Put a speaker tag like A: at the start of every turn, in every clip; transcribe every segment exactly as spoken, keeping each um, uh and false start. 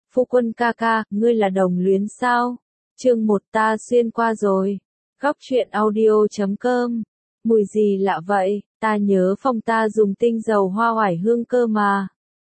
A: Phu quân ca ca, ngươi là đồng luyến sao? Chương một ta xuyên qua rồi. Góc truyện audio chấm com. Mùi gì lạ vậy, ta nhớ phòng ta dùng tinh dầu hoa oải hương cơ mà.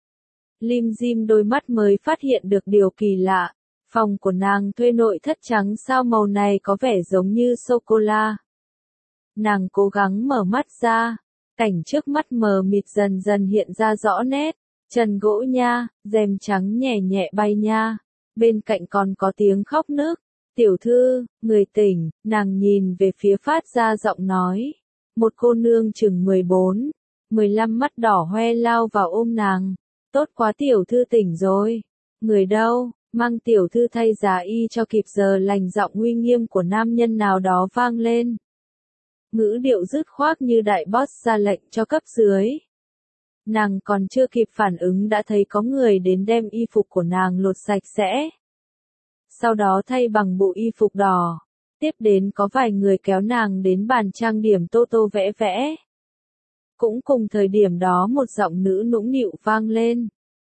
A: Lim Dim đôi mắt mới phát hiện được điều kỳ lạ. Phòng của nàng thuê nội thất trắng sao màu này có vẻ giống như sô-cô-la. Nàng cố gắng mở mắt ra. Cảnh trước mắt mờ mịt dần dần hiện ra rõ nét. Trần gỗ nha, rèm trắng nhẹ nhẹ bay nha. Bên cạnh còn có tiếng khóc nức. Tiểu thư, người tỉnh, nàng nhìn về phía phát ra giọng nói. Một cô nương chừng mười bốn, mười lăm mắt đỏ hoe lao vào ôm nàng. Tốt quá tiểu thư tỉnh rồi. Người đâu, mang tiểu thư thay giá y cho kịp giờ lành giọng uy nghiêm của nam nhân nào đó vang lên. Ngữ điệu dứt khoát như đại boss ra lệnh cho cấp dưới. Nàng còn chưa kịp phản ứng đã thấy có người đến đem y phục của nàng lột sạch sẽ. Sau đó thay bằng bộ y phục đỏ. Tiếp đến có vài người kéo nàng đến bàn trang điểm tô tô vẽ vẽ. Cũng cùng thời điểm đó một giọng nữ nũng nịu vang lên.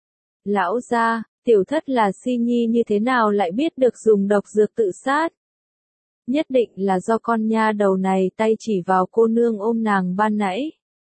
A: Lão gia, tiểu thất là si nhi như thế nào lại biết được dùng độc dược tự sát? Nhất định là do con nha đầu này tay chỉ vào cô nương ôm nàng ban nãy.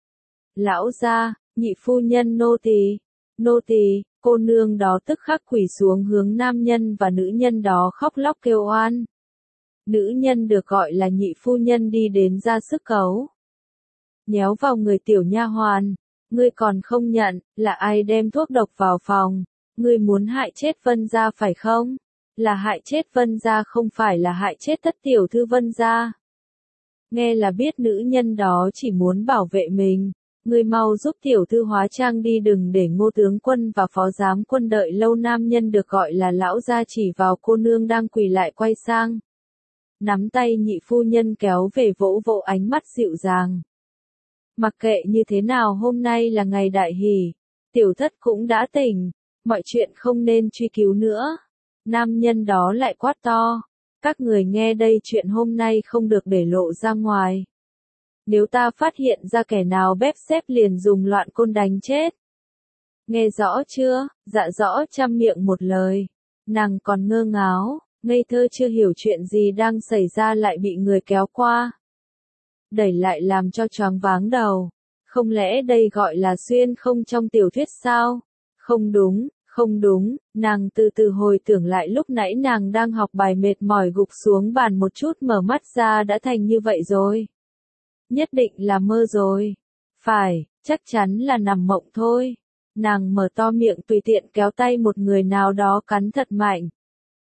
A: Lão gia, nhị phu nhân nô tỳ, nô tỳ, cô nương đó tức khắc quỳ xuống hướng nam nhân và nữ nhân đó khóc lóc kêu oan. Nữ nhân được gọi là nhị phu nhân đi đến ra sức cấu. Nhéo vào người tiểu nha hoàn, ngươi còn không nhận, là ai đem thuốc độc vào phòng, ngươi muốn hại chết Vân gia phải không? Là hại chết Vân gia không phải là hại chết thất tiểu thư Vân gia. Nghe là biết nữ nhân đó chỉ muốn bảo vệ mình. Ngươi mau giúp tiểu thư hóa trang đi đừng để Ngô tướng quân và phó giám quân đợi lâu. Nam nhân được gọi là lão gia chỉ vào cô nương đang quỳ lại quay sang. Nắm tay nhị phu nhân kéo về vỗ vỗ ánh mắt dịu dàng. Mặc kệ như thế nào hôm nay là ngày đại hỷ, tiểu thất cũng đã tỉnh, mọi chuyện không nên truy cứu nữa. Nam nhân đó lại quát to. Các người nghe đây chuyện hôm nay không được để lộ ra ngoài. Nếu ta phát hiện ra kẻ nào bếp xếp liền dùng loạn côn đánh chết. Nghe rõ chưa? Dạ rõ trăm miệng một lời. Nàng còn ngơ ngáo, ngây thơ chưa hiểu chuyện gì đang xảy ra lại bị người kéo qua. Đẩy lại làm cho choáng váng đầu. Không lẽ đây gọi là xuyên không trong tiểu thuyết sao? Không đúng, không đúng, nàng từ từ hồi tưởng lại lúc nãy nàng đang học bài mệt mỏi gục xuống bàn một chút mở mắt ra đã thành như vậy rồi. Nhất định là mơ rồi. Phải, chắc chắn là nằm mộng thôi. Nàng mở to miệng tùy tiện kéo tay một người nào đó cắn thật mạnh.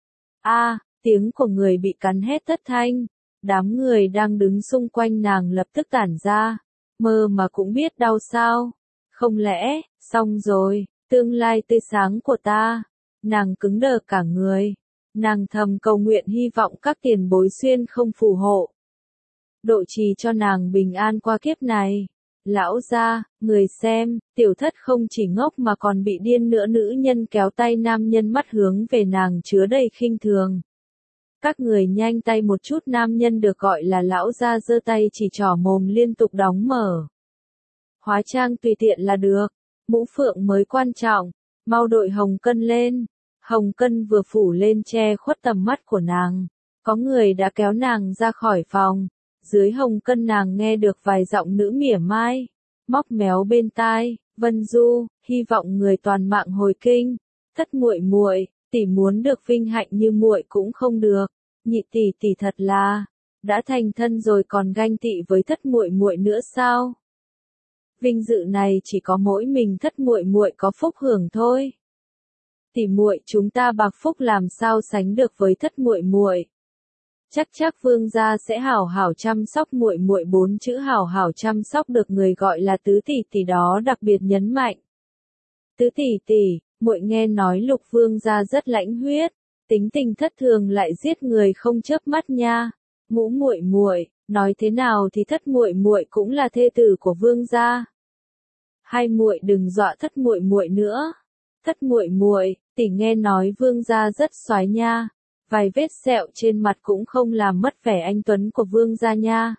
A: A, tiếng của người bị cắn hét thất thanh. Đám người đang đứng xung quanh nàng lập tức tản ra. Mơ mà cũng biết đau sao. Không lẽ, xong rồi, tương lai tươi sáng của ta. Nàng cứng đờ cả người. Nàng thầm cầu nguyện hy vọng các tiền bối xuyên không phù hộ. Độ trì cho nàng bình an qua kiếp này. Lão gia, người xem, tiểu thất không chỉ ngốc mà còn bị điên nữa. Nữ nhân kéo tay nam nhân mắt hướng về nàng chứa đầy khinh thường. Các người nhanh tay một chút. Nam nhân được gọi là lão gia giơ tay chỉ trỏ mồm liên tục đóng mở. Hóa trang tùy tiện là được. Mũ phượng mới quan trọng. Mau đội hồng cân lên. Hồng cân vừa phủ lên che khuất tầm mắt của nàng. Có người đã kéo nàng ra khỏi phòng. Dưới hồng cân nàng nghe được vài giọng nữ mỉa mai, móc méo bên tai. Vân Du, hy vọng người toàn mạng hồi kinh. Thất muội muội, tỷ muốn được vinh hạnh như muội cũng không được. Nhị tỷ tỷ thật là đã thành thân rồi còn ganh tị với thất muội muội nữa sao? Vinh dự này chỉ có mỗi mình thất muội muội có phúc hưởng thôi. Tỷ muội chúng ta bạc phúc làm sao sánh được với thất muội muội? Chắc chắc vương gia sẽ hảo hảo chăm sóc muội muội. Bốn chữ hảo hảo chăm sóc được người gọi là tứ tỷ tỷ đó đặc biệt nhấn mạnh. Tứ tỷ tỷ, muội nghe nói Lục vương gia rất lãnh huyết, tính tình thất thường lại giết người không chớp mắt nha. Ngũ muội muội, nói thế nào thì thất muội muội cũng là thê tử của vương gia. Hai muội đừng dọa thất muội muội nữa. Thất muội muội, tỷ nghe nói vương gia rất soái nha. Vài vết sẹo trên mặt cũng không làm mất vẻ anh tuấn của vương gia nha.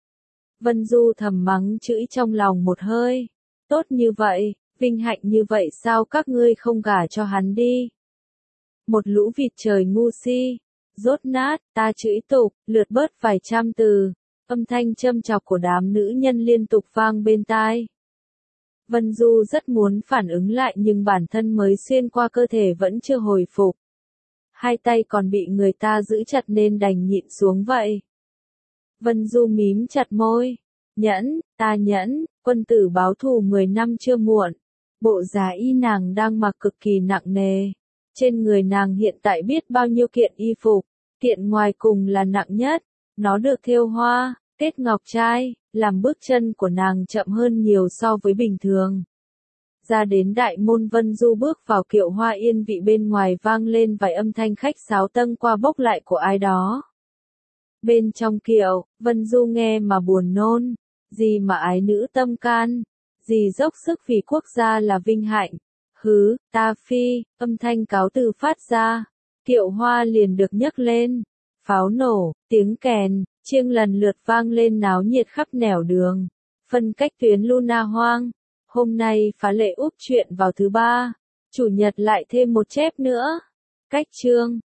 A: Vân Du thầm mắng chửi trong lòng một hơi. Tốt như vậy, vinh hạnh như vậy sao các ngươi không gả cho hắn đi? Một lũ vịt trời ngu si. Rốt nát, ta chửi tục, lượt bớt vài trăm từ. Âm thanh châm chọc của đám nữ nhân liên tục vang bên tai. Vân Du rất muốn phản ứng lại nhưng bản thân mới xuyên qua cơ thể vẫn chưa hồi phục. Hai tay còn bị người ta giữ chặt nên đành nhịn xuống vậy. Vân Du mím chặt môi. Nhẫn, ta nhẫn, quân tử báo thù mười năm chưa muộn. Bộ giá y nàng đang mặc cực kỳ nặng nề. Trên người nàng hiện tại biết bao nhiêu kiện y phục. Kiện ngoài cùng là nặng nhất. Nó được thêu hoa, kết ngọc trai, làm bước chân của nàng chậm hơn nhiều so với bình thường. Ra đến đại môn Vân Du bước vào kiệu hoa yên vị bên ngoài vang lên vài âm thanh khách sáo tâng qua bốc lại của ai đó. Bên trong kiệu, Vân Du nghe mà buồn nôn. Gì mà ái nữ tâm can. Gì dốc sức vì quốc gia là vinh hạnh. Hứ, ta phi, âm thanh cáo từ phát ra. Kiệu hoa liền được nhấc lên. Pháo nổ, tiếng kèn, chiêng lần lượt vang lên náo nhiệt khắp nẻo đường. Phân cách tuyến Luna Hoang. Hôm nay phá lệ úp chuyện vào thứ ba. Chủ nhật lại thêm một chép nữa. Cách chương.